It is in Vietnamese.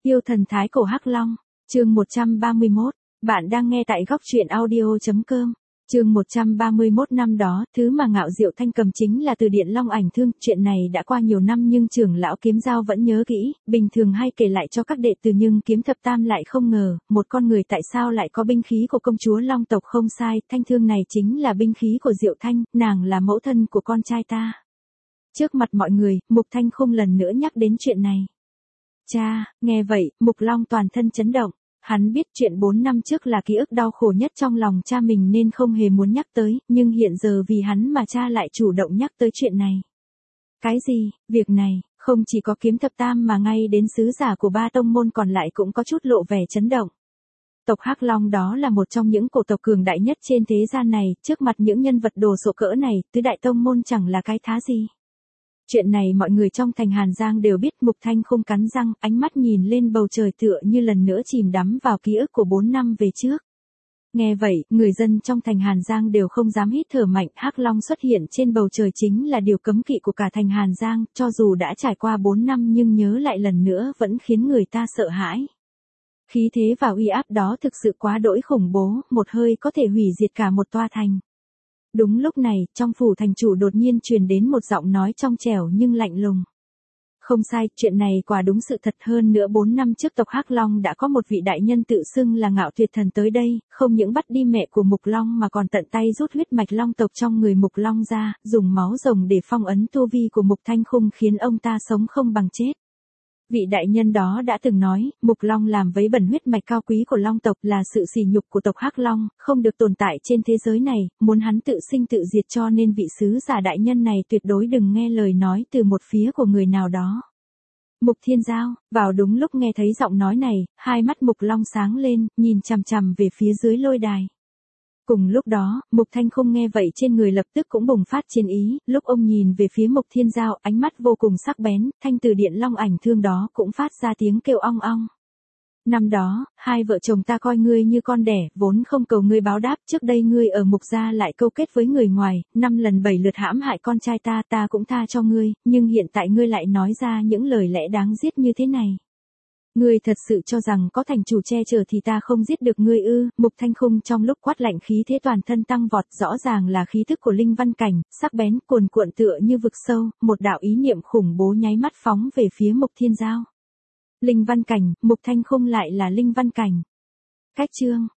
Yêu thần thái cổ Hắc Long, chương 131, bạn đang nghe tại góc truyện audio.com. Chương 131 năm đó, thứ mà Ngạo Diệu Thanh cầm chính là từ điển Long Ảnh Thương, chuyện này đã qua nhiều năm nhưng trưởng lão Kiếm Giao vẫn nhớ kỹ, bình thường hay kể lại cho các đệ tử nhưng Kiếm Thập Tam lại không ngờ, một con người tại sao lại có binh khí của công chúa Long tộc. Không sai, thanh thương này chính là binh khí của Diệu Thanh, nàng là mẫu thân của con trai ta. Trước mặt mọi người, Mục Thanh không lần nữa nhắc đến chuyện này. Cha, nghe vậy, Mục Long toàn thân chấn động. Hắn biết chuyện 4 năm trước là ký ức đau khổ nhất trong lòng cha mình nên không hề muốn nhắc tới, nhưng hiện giờ vì hắn mà cha lại chủ động nhắc tới chuyện này. Cái gì, việc này, không chỉ có Kiếm Thập Tam mà ngay đến sứ giả của ba tông môn còn lại cũng có chút lộ vẻ chấn động. Tộc Hắc Long đó là một trong những cổ tộc cường đại nhất trên thế gian này, trước mặt những nhân vật đồ sộ cỡ này, tứ đại tông môn chẳng là cái thá gì. Chuyện này mọi người trong thành Hàn Giang đều biết. Mục Thanh không cắn răng, ánh mắt nhìn lên bầu trời tựa như lần nữa chìm đắm vào ký ức của 4 năm về trước. Nghe vậy, người dân trong thành Hàn Giang đều không dám hít thở mạnh. Hắc Long xuất hiện trên bầu trời chính là điều cấm kỵ của cả thành Hàn Giang, cho dù đã trải qua 4 năm nhưng nhớ lại lần nữa vẫn khiến người ta sợ hãi. Khí thế và uy áp đó thực sự quá đỗi khủng bố, một hơi có thể hủy diệt cả một tòa thành. Đúng lúc này, trong phủ thành chủ đột nhiên truyền đến một giọng nói trong trẻo nhưng lạnh lùng. Không sai, chuyện này quả đúng sự thật. Hơn nữa 4 năm trước tộc Hắc Long đã có một vị đại nhân tự xưng là Ngạo Tuyệt Thần tới đây, không những bắt đi mẹ của Mục Long mà còn tận tay rút huyết mạch Long tộc trong người Mục Long ra, dùng máu rồng để phong ấn tu vi của Mục Thanh Khung khiến ông ta sống không bằng chết. Vị đại nhân đó đã từng nói, Mục Long làm vấy bẩn huyết mạch cao quý của Long tộc là sự sỉ nhục của tộc Hắc Long, không được tồn tại trên thế giới này, muốn hắn tự sinh tự diệt, cho nên vị sứ giả đại nhân này tuyệt đối đừng nghe lời nói từ một phía của người nào đó. Mục Thiên Giao, vào đúng lúc nghe thấy giọng nói này, hai mắt Mục Long sáng lên, nhìn chằm chằm về phía dưới lôi đài. Cùng lúc đó, Mục Thanh không nghe vậy trên người lập tức cũng bùng phát chiến ý, lúc ông nhìn về phía Mục Thiên Giao, ánh mắt vô cùng sắc bén, thanh từ điện Long Ảnh Thương đó cũng phát ra tiếng kêu ong ong. Năm đó, hai vợ chồng ta coi ngươi như con đẻ, vốn không cầu ngươi báo đáp, trước đây ngươi ở Mục gia lại câu kết với người ngoài, 5 lần 7 lượt hãm hại con trai ta, ta cũng tha cho ngươi, nhưng hiện tại ngươi lại nói ra những lời lẽ đáng giết như thế này. Ngươi thật sự cho rằng có thành chủ che chở thì ta không giết được ngươi ư? Mục Thanh Khung trong lúc quát lạnh khí thế toàn thân tăng vọt, rõ ràng là khí thức của linh văn cảnh, sắc bén cuồn cuộn tựa như vực sâu, một đạo ý niệm khủng bố nháy mắt phóng về phía Mục Thiên Giao. Linh văn cảnh, Mục Thanh Khung lại là linh văn cảnh. Cách chương